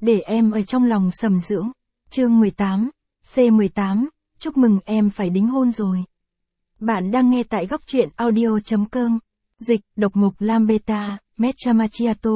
để em ở trong lòng sầm dưỡng. Chương 18, C18, chúc mừng em phải đính hôn rồi. Bạn đang nghe tại góc truyện audio.com. Dịch, độc mục Lam Beta, Matcha Macchiato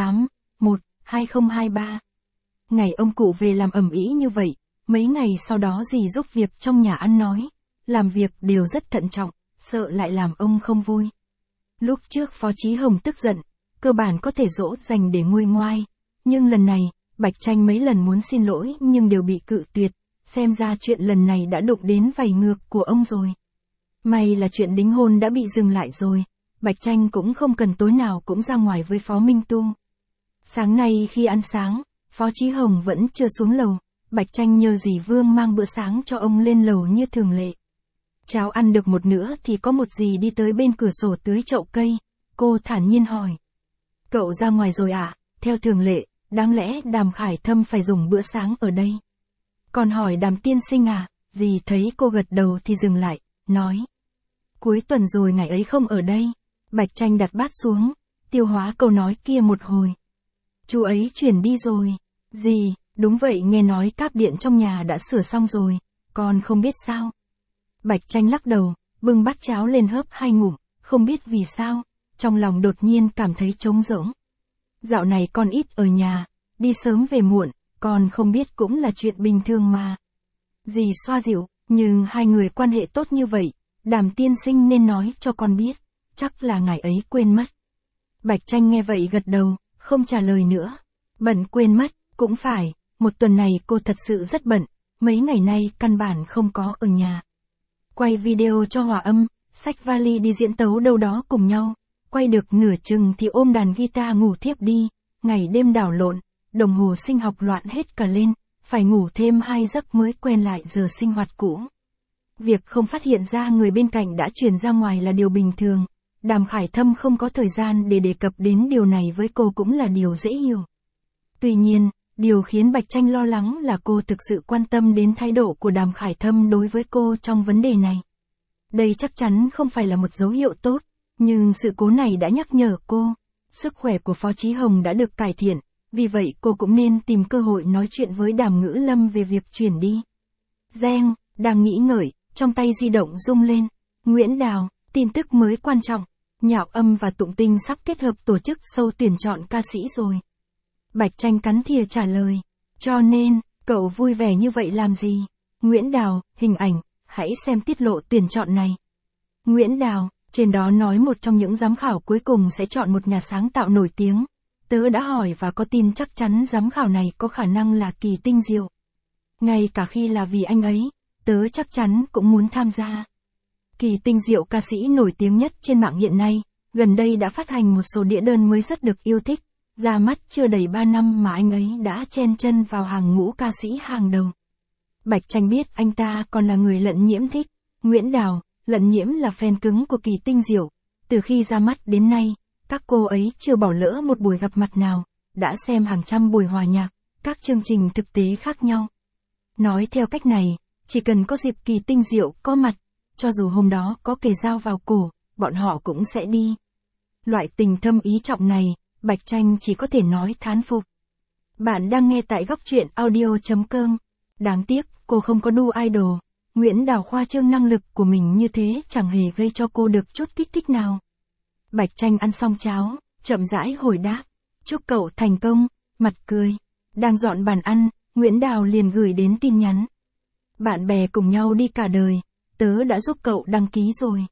18-1-2023. Ngày ông cụ về làm ầm ĩ như vậy, mấy ngày sau đó dì giúp việc trong nhà ăn nói, làm việc đều rất thận trọng, sợ lại làm ông không vui. Lúc trước Phó Chí Hồng tức giận, cơ bản có thể dỗ dành để nguôi ngoai, nhưng lần này, Bạch Tranh mấy lần muốn xin lỗi nhưng đều bị cự tuyệt, xem ra chuyện lần này đã đụng đến vảy ngược của ông rồi. May là chuyện đính hôn đã bị dừng lại rồi, Bạch Tranh cũng không cần tối nào cũng ra ngoài với Phó Minh Tu. Sáng nay khi ăn sáng, Phó Chí Hồng vẫn chưa xuống lầu, Bạch Tranh nhờ dì Vương mang bữa sáng cho ông lên lầu như thường lệ. Cháo ăn được một nửa thì có một dì đi tới bên cửa sổ tưới chậu cây, cô thản nhiên hỏi. Cậu ra ngoài rồi à? Theo thường lệ, đáng lẽ Đàm Khải Thâm phải dùng bữa sáng ở đây. Còn hỏi Đàm tiên sinh à? Dì thấy cô gật đầu thì dừng lại, nói. Cuối tuần rồi ngày ấy không ở đây. Bạch Tranh đặt bát xuống, tiêu hóa câu nói kia một hồi. Chú ấy chuyển đi rồi. Dì, đúng vậy, nghe nói cáp điện trong nhà đã sửa xong rồi, con không biết sao. Bạch Tranh lắc đầu, bưng bát cháo lên hớp 2 ngụm, không biết vì sao, trong lòng đột nhiên cảm thấy trống rỗng. Dạo này con ít ở nhà, đi sớm về muộn, con không biết cũng là chuyện bình thường mà. Dì xoa dịu, nhưng hai người quan hệ tốt như vậy, Đàm tiên sinh nên nói cho con biết, chắc là ngài ấy quên mất. Bạch Tranh nghe vậy gật đầu, không trả lời nữa. Bận quên mất, cũng phải, một tuần này cô thật sự rất bận, mấy ngày nay căn bản không có ở nhà. Quay video cho hòa âm, xách vali đi diễn tấu đâu đó cùng nhau, quay được nửa chừng thì ôm đàn guitar ngủ thiếp đi, ngày đêm đảo lộn, đồng hồ sinh học loạn hết cả lên, phải ngủ thêm 2 giấc mới quen lại giờ sinh hoạt cũ. Việc không phát hiện ra người bên cạnh đã chuyển ra ngoài là điều bình thường, Đàm Khải Thâm không có thời gian để đề cập đến điều này với cô cũng là điều dễ hiểu. Tuy nhiên, điều khiến Bạch Tranh lo lắng là cô thực sự quan tâm đến thái độ của Đàm Khải Thâm đối với cô trong vấn đề này. Đây chắc chắn không phải là một dấu hiệu tốt, nhưng sự cố này đã nhắc nhở cô, sức khỏe của Phó Chí Hồng đã được cải thiện, vì vậy cô cũng nên tìm cơ hội nói chuyện với Đàm Ngữ Lâm về việc chuyển đi. Reng, đang nghĩ ngợi, trong tay di động rung lên. Nguyễn Đào, tin tức mới quan trọng, Nhạo Âm và Tụng Tinh sắp kết hợp tổ chức show tuyển chọn ca sĩ rồi. Bạch Tranh cắn thìa trả lời, cho nên, cậu vui vẻ như vậy làm gì? Nguyễn Đào, hình ảnh, hãy xem tiết lộ tuyển chọn này. Nguyễn Đào, trên đó nói một trong những giám khảo cuối cùng sẽ chọn một nhà sáng tạo nổi tiếng. Tớ đã hỏi và có tin chắc chắn giám khảo này có khả năng là Kỳ Tinh Diệu. Ngay cả khi là vì anh ấy, tớ chắc chắn cũng muốn tham gia. Kỳ Tinh Diệu ca sĩ nổi tiếng nhất trên mạng hiện nay, gần đây đã phát hành một số đĩa đơn mới rất được yêu thích. Ra mắt chưa đầy 3 năm mà anh ấy đã chen chân vào hàng ngũ ca sĩ hàng đầu. Bạch Tranh biết anh ta còn là người Lận Nhiễm thích. Nguyễn Đào, Lận Nhiễm là fan cứng của Kỳ Tinh Diệu. Từ khi ra mắt đến nay, các cô ấy chưa bỏ lỡ một buổi gặp mặt nào, đã xem hàng trăm buổi hòa nhạc, các chương trình thực tế khác nhau. Nói theo cách này, chỉ cần có dịp Kỳ Tinh Diệu có mặt, cho dù hôm đó có kề dao vào cổ, bọn họ cũng sẽ đi. Loại tình thâm ý trọng này, Bạch Tranh chỉ có thể nói thán phục. Bạn đang nghe tại góc truyện audio.com. Đáng tiếc, cô không có đu idol. Nguyễn Đào khoa trương năng lực của mình như thế chẳng hề gây cho cô được chút kích thích nào. Bạch Tranh ăn xong cháo, chậm rãi hồi đáp. Chúc cậu thành công, mặt cười. Đang dọn bàn ăn, Nguyễn Đào liền gửi đến tin nhắn. Bạn bè cùng nhau đi cả đời, tớ đã giúp cậu đăng ký rồi.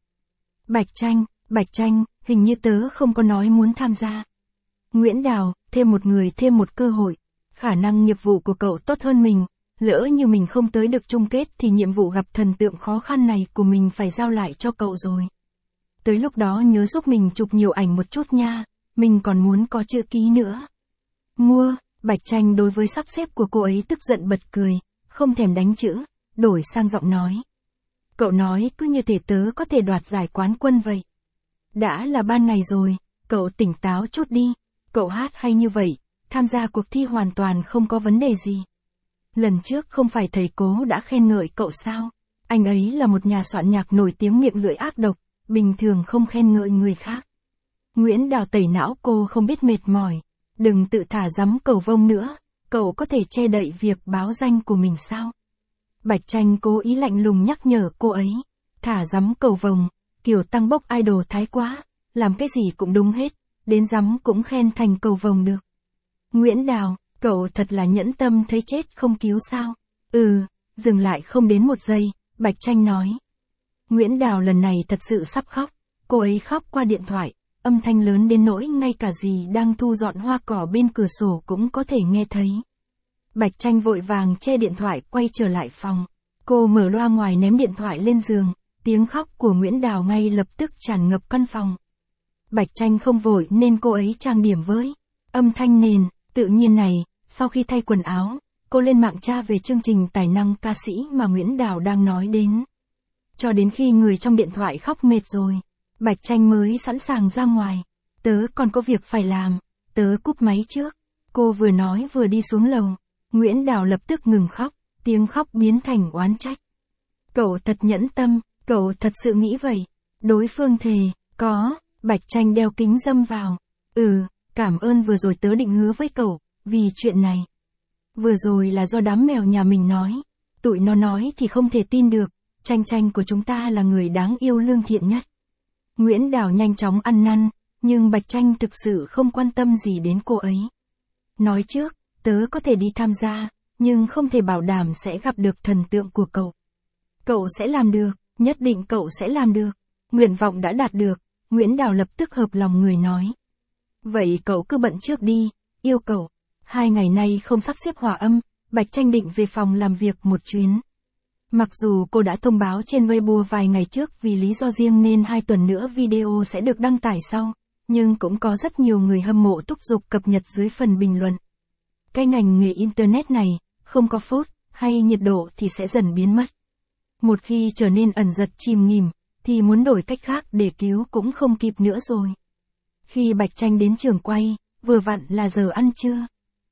Bạch Tranh, hình như tớ không có nói muốn tham gia. Nguyễn Đào, thêm một người thêm một cơ hội. Khả năng nghiệp vụ của cậu tốt hơn mình, lỡ như mình không tới được chung kết thì nhiệm vụ gặp thần tượng khó khăn này của mình phải giao lại cho cậu rồi. Tới lúc đó nhớ giúp mình chụp nhiều ảnh một chút nha, mình còn muốn có chữ ký nữa. Mua, Bạch Tranh đối với sắp xếp của cô ấy tức giận bật cười, không thèm đánh chữ, đổi sang giọng nói. Cậu nói cứ như thể tớ có thể đoạt giải quán quân vậy. Đã là ban ngày rồi, cậu tỉnh táo chút đi. Cậu hát hay như vậy, tham gia cuộc thi hoàn toàn không có vấn đề gì. Lần trước không phải thầy Cố đã khen ngợi cậu sao? Anh ấy là một nhà soạn nhạc nổi tiếng miệng lưỡi ác độc, bình thường không khen ngợi người khác. Nguyễn Đào tẩy não cô không biết mệt mỏi. Đừng tự thả dắm cầu vông nữa, cậu có thể che đậy việc báo danh của mình sao? Bạch Tranh cố ý lạnh lùng nhắc nhở cô ấy. Thả dắm cầu vồng, kiểu tăng bốc idol thái quá, làm cái gì cũng đúng hết, đến dắm cũng khen thành cầu vồng được. Nguyễn Đào, cậu thật là nhẫn tâm thấy chết không cứu sao? Dừng lại không đến một giây, Bạch Tranh nói. Nguyễn Đào lần này thật sự sắp khóc, cô ấy khóc qua điện thoại, âm thanh lớn đến nỗi ngay cả dì đang thu dọn hoa cỏ bên cửa sổ cũng có thể nghe thấy. Bạch Tranh vội vàng che điện thoại quay trở lại phòng. Cô mở loa ngoài ném điện thoại lên giường, tiếng khóc của Nguyễn Đào ngay lập tức tràn ngập căn phòng. Bạch Tranh không vội nên cô ấy trang điểm với âm thanh nền, tự nhiên này, sau khi thay quần áo, cô lên mạng tra về chương trình tài năng ca sĩ mà Nguyễn Đào đang nói đến. Cho đến khi người trong điện thoại khóc mệt rồi, Bạch Tranh mới sẵn sàng ra ngoài. Tớ còn có việc phải làm, tớ cúp máy trước. Cô vừa nói vừa đi xuống lầu. Nguyễn Đào lập tức ngừng khóc, tiếng khóc biến thành oán trách. Cậu thật nhẫn tâm, cậu thật sự nghĩ vậy. Đối phương thề, có, Bạch Tranh đeo kính râm vào. Cảm ơn vừa rồi tớ định hứa với cậu, vì chuyện này. Vừa rồi là do đám mèo nhà mình nói. Tụi nó nói thì không thể tin được, Tranh của chúng ta là người đáng yêu lương thiện nhất. Nguyễn Đào nhanh chóng ăn năn, nhưng Bạch Tranh thực sự không quan tâm gì đến cô ấy. Nói trước, tớ có thể đi tham gia, nhưng không thể bảo đảm sẽ gặp được thần tượng của cậu. Cậu sẽ làm được, nhất định cậu sẽ làm được. Nguyện vọng đã đạt được, Nguyễn Đào lập tức hợp lòng người nói. Vậy cậu cứ bận trước đi, yêu cậu. 2 ngày nay không sắp xếp hòa âm, Bạch Tranh định về phòng làm việc một chuyến. Mặc dù cô đã thông báo trên Weibo vài ngày trước vì lý do riêng nên 2 tuần nữa video sẽ được đăng tải sau, nhưng cũng có rất nhiều người hâm mộ thúc giục cập nhật dưới phần bình luận. Cái ngành nghề Internet này, không có phốt, hay nhiệt độ thì sẽ dần biến mất. Một khi trở nên ẩn dật chìm nghỉm, thì muốn đổi cách khác để cứu cũng không kịp nữa rồi. Khi Bạch Tranh đến trường quay, vừa vặn là giờ ăn trưa.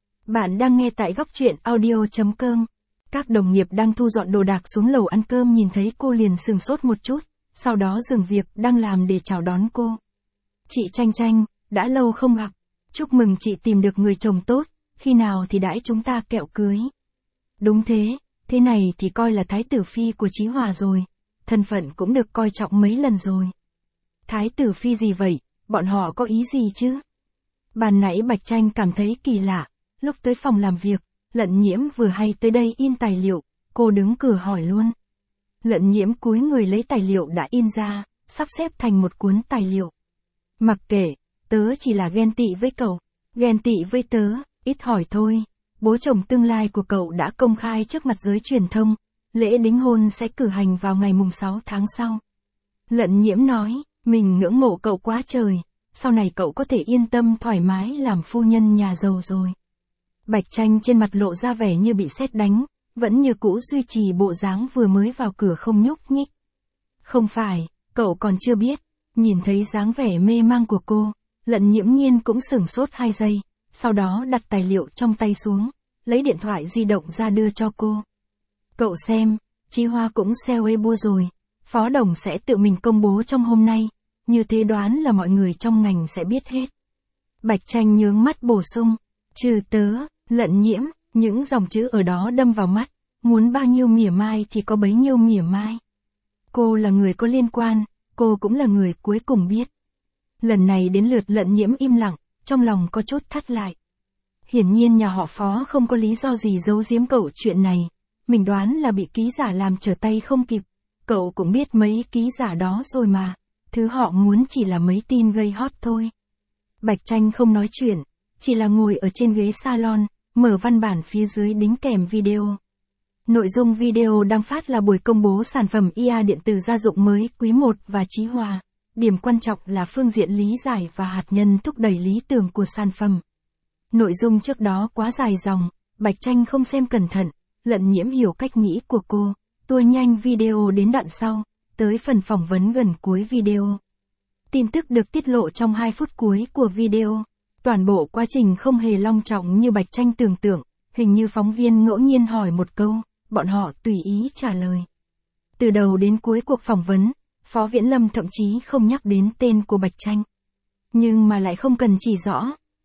Bạn đang nghe tại Góc Truyện Audio.com. Các đồng nghiệp đang thu dọn đồ đạc xuống lầu ăn cơm nhìn thấy cô liền sừng sốt một chút, sau đó dừng việc đang làm để chào đón cô. Chị Tranh, đã lâu không gặp. Chúc mừng chị tìm được người chồng tốt, khi nào thì đãi chúng ta kẹo cưới. Đúng thế, thế này thì coi là thái tử phi của Chí Hòa rồi, thân phận cũng được coi trọng mấy lần rồi. Thái tử phi gì vậy, bọn họ có ý gì chứ? Ban nãy Bạch Tranh cảm thấy kỳ lạ, lúc tới phòng làm việc, Lận Nhiễm vừa hay tới đây in tài liệu, cô đứng cửa hỏi luôn. Lận Nhiễm cúi người lấy tài liệu đã in ra, sắp xếp thành một cuốn tài liệu. Mặc kệ, tớ chỉ là ghen tị với cậu, ghen tị với tớ, ít hỏi thôi. Bố chồng tương lai của cậu đã công khai trước mặt giới truyền thông, lễ đính hôn sẽ cử hành vào ngày mùng 6 tháng sau. Lận Nhiễm nói, mình ngưỡng mộ cậu quá trời, sau này cậu có thể yên tâm thoải mái làm phu nhân nhà giàu rồi. Bạch Tranh trên mặt lộ ra vẻ như bị sét đánh, vẫn như cũ duy trì bộ dáng vừa mới vào cửa không nhúc nhích. Không phải, cậu còn chưa biết. Nhìn thấy dáng vẻ mê mang của cô, Lận Nhiễm Nhiên cũng sửng sốt 2 giây, sau đó đặt tài liệu trong tay xuống, lấy điện thoại di động ra đưa cho cô. Cậu xem, Chí Hoa cũng share Weibo rồi, Phó Đồng sẽ tự mình công bố trong hôm nay, như thế đoán là mọi người trong ngành sẽ biết hết. Bạch Tranh nhướng mắt bổ sung, trừ tớ, Lận Nhiễm, những dòng chữ ở đó đâm vào mắt, muốn bao nhiêu mỉa mai thì có bấy nhiêu mỉa mai. Cô là người có liên quan, cô cũng là người cuối cùng biết. Lần này đến lượt Lận Nhiễm im lặng, trong lòng có chút thắt lại. Hiển nhiên nhà họ Phó không có lý do gì giấu giếm cậu chuyện này, mình đoán là bị ký giả làm trở tay không kịp. Cậu cũng biết mấy ký giả đó rồi mà, thứ họ muốn chỉ là mấy tin gây hot thôi. Bạch Tranh không nói chuyện, chỉ là ngồi ở trên ghế salon, mở văn bản phía dưới đính kèm video. Nội dung video đang phát là buổi công bố sản phẩm IA điện tử gia dụng mới Quý 1 và Chí Hòa. Điểm quan trọng là phương diện lý giải và hạt nhân thúc đẩy lý tưởng của sản phẩm. Nội dung trước đó quá dài dòng, Bạch Tranh không xem cẩn thận, Lận Nhiễm hiểu cách nghĩ của cô, tua nhanh video đến đoạn sau, tới phần phỏng vấn gần cuối video. Tin tức được tiết lộ trong 2 phút cuối của video. Toàn bộ quá trình không hề long trọng như Bạch Tranh tưởng tượng, hình như phóng viên ngẫu nhiên hỏi một câu, bọn họ tùy ý trả lời. Từ đầu đến cuối cuộc phỏng vấn, Phó Viễn Lâm thậm chí không nhắc đến tên của Bạch Tranh. Nhưng mà lại không cần chỉ rõ,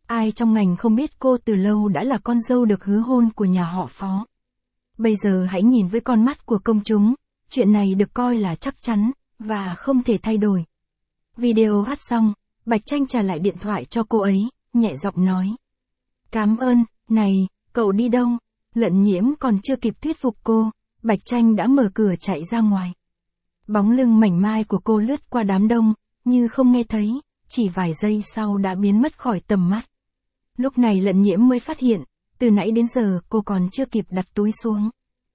Ai trong ngành không biết cô từ lâu đã là con dâu được hứa hôn của nhà họ Phó. Bây giờ hãy nhìn với con mắt của công chúng, chuyện này được coi là chắc chắn, và không thể thay đổi. Video hát xong, Bạch Tranh trả lại điện thoại cho cô ấy, nhẹ giọng nói. Cảm ơn, này, cậu đi đâu? Lận Nhiễm còn chưa kịp thuyết phục cô, Bạch Tranh đã mở cửa chạy ra ngoài. Bóng lưng mảnh mai của cô lướt qua đám đông, như không nghe thấy, chỉ vài giây sau đã biến mất khỏi tầm mắt. Lúc này Lận Nhiễm mới phát hiện, từ nãy đến giờ cô còn chưa kịp đặt túi xuống.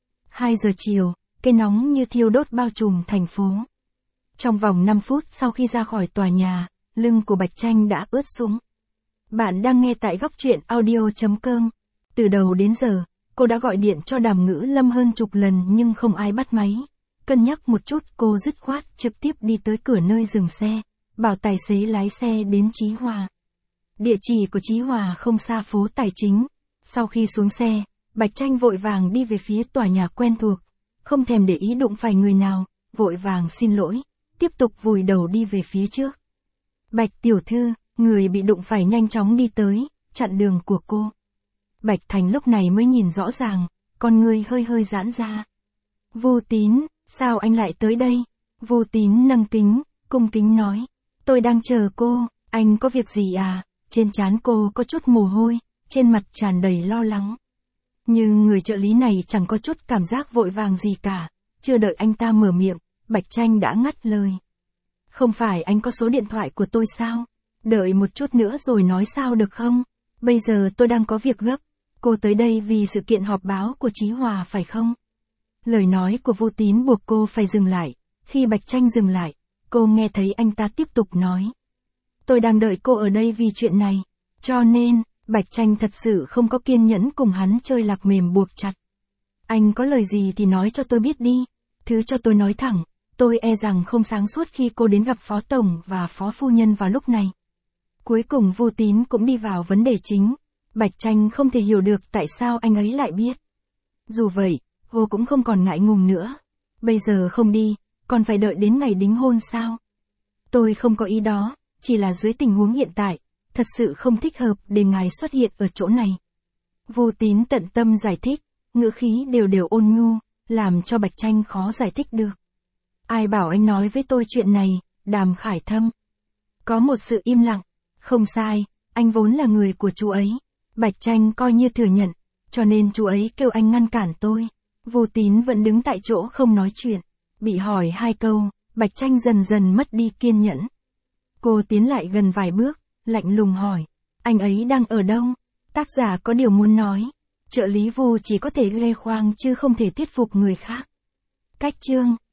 2 giờ chiều, cái nóng như thiêu đốt bao trùm thành phố. Trong vòng 5 phút sau khi ra khỏi tòa nhà, lưng của Bạch Tranh đã ướt sũng. Bạn đang nghe tại góc truyện audio.com. Từ đầu đến giờ, cô đã gọi điện cho Đàm Ngữ Lâm hơn chục lần nhưng không ai bắt máy. Cân nhắc một chút cô dứt khoát trực tiếp đi tới cửa nơi dừng xe, bảo tài xế lái xe đến Chí Hòa. Địa chỉ của Chí Hòa không xa phố Tài Chính. Sau khi xuống xe, Bạch Tranh vội vàng đi về phía tòa nhà quen thuộc, không thèm để ý đụng phải người nào, vội vàng xin lỗi, tiếp tục vùi đầu đi về phía trước. Bạch tiểu thư, người bị đụng phải nhanh chóng đi tới, chặn đường của cô. Bạch Thành lúc này mới nhìn rõ ràng, con người hơi hơi giãn ra. Vô Tín, sao anh lại tới đây? Vô Tín nâng kính, cung kính nói. Tôi đang chờ cô, anh có việc gì à? Trên trán cô có chút mồ hôi, trên mặt tràn đầy lo lắng. Nhưng người trợ lý này chẳng có chút cảm giác vội vàng gì cả, chưa đợi anh ta mở miệng, Bạch Tranh đã ngắt lời. Không phải anh có số điện thoại của tôi sao? Đợi một chút nữa rồi nói sao được không? Bây giờ tôi đang có việc gấp. Cô tới đây vì sự kiện họp báo của Chí Hòa phải không? Lời nói của Vô Tín buộc cô phải dừng lại. Khi Bạch Tranh dừng lại, cô nghe thấy anh ta tiếp tục nói. Tôi đang đợi cô ở đây vì chuyện này. Cho nên, Bạch Tranh thật sự không có kiên nhẫn cùng hắn chơi lạc mềm buộc chặt. Anh có lời gì thì nói cho tôi biết đi. Thứ cho tôi nói thẳng, tôi e rằng không sáng suốt khi cô đến gặp Phó Tổng và Phó Phu Nhân vào lúc này. Cuối cùng Vô Tín cũng đi vào vấn đề chính. Bạch Tranh không thể hiểu được tại sao anh ấy lại biết. Dù vậy, cô cũng không còn ngại ngùng nữa. Bây giờ không đi, còn phải đợi đến ngày đính hôn sao? Tôi không có ý đó, chỉ là dưới tình huống hiện tại, thật sự không thích hợp để ngài xuất hiện ở chỗ này. Vô Tín tận tâm giải thích, ngữ khí đều ôn nhu, làm cho Bạch Tranh khó giải thích được. Ai bảo anh nói với tôi chuyện này, Đàm Khải Thâm? Có một sự im lặng. Không sai, anh vốn là người của chú ấy. Bạch Tranh coi như thừa nhận, cho nên chú ấy kêu anh ngăn cản tôi. Vô Tín vẫn đứng tại chỗ không nói chuyện. Bị hỏi 2 câu, Bạch Tranh dần dần mất đi kiên nhẫn. Cô tiến lại gần vài bước, lạnh lùng hỏi. Anh ấy đang ở đâu? Tác giả có điều muốn nói. Trợ lý Vu chỉ có thể lê khoang chứ không thể thuyết phục người khác. Cách chương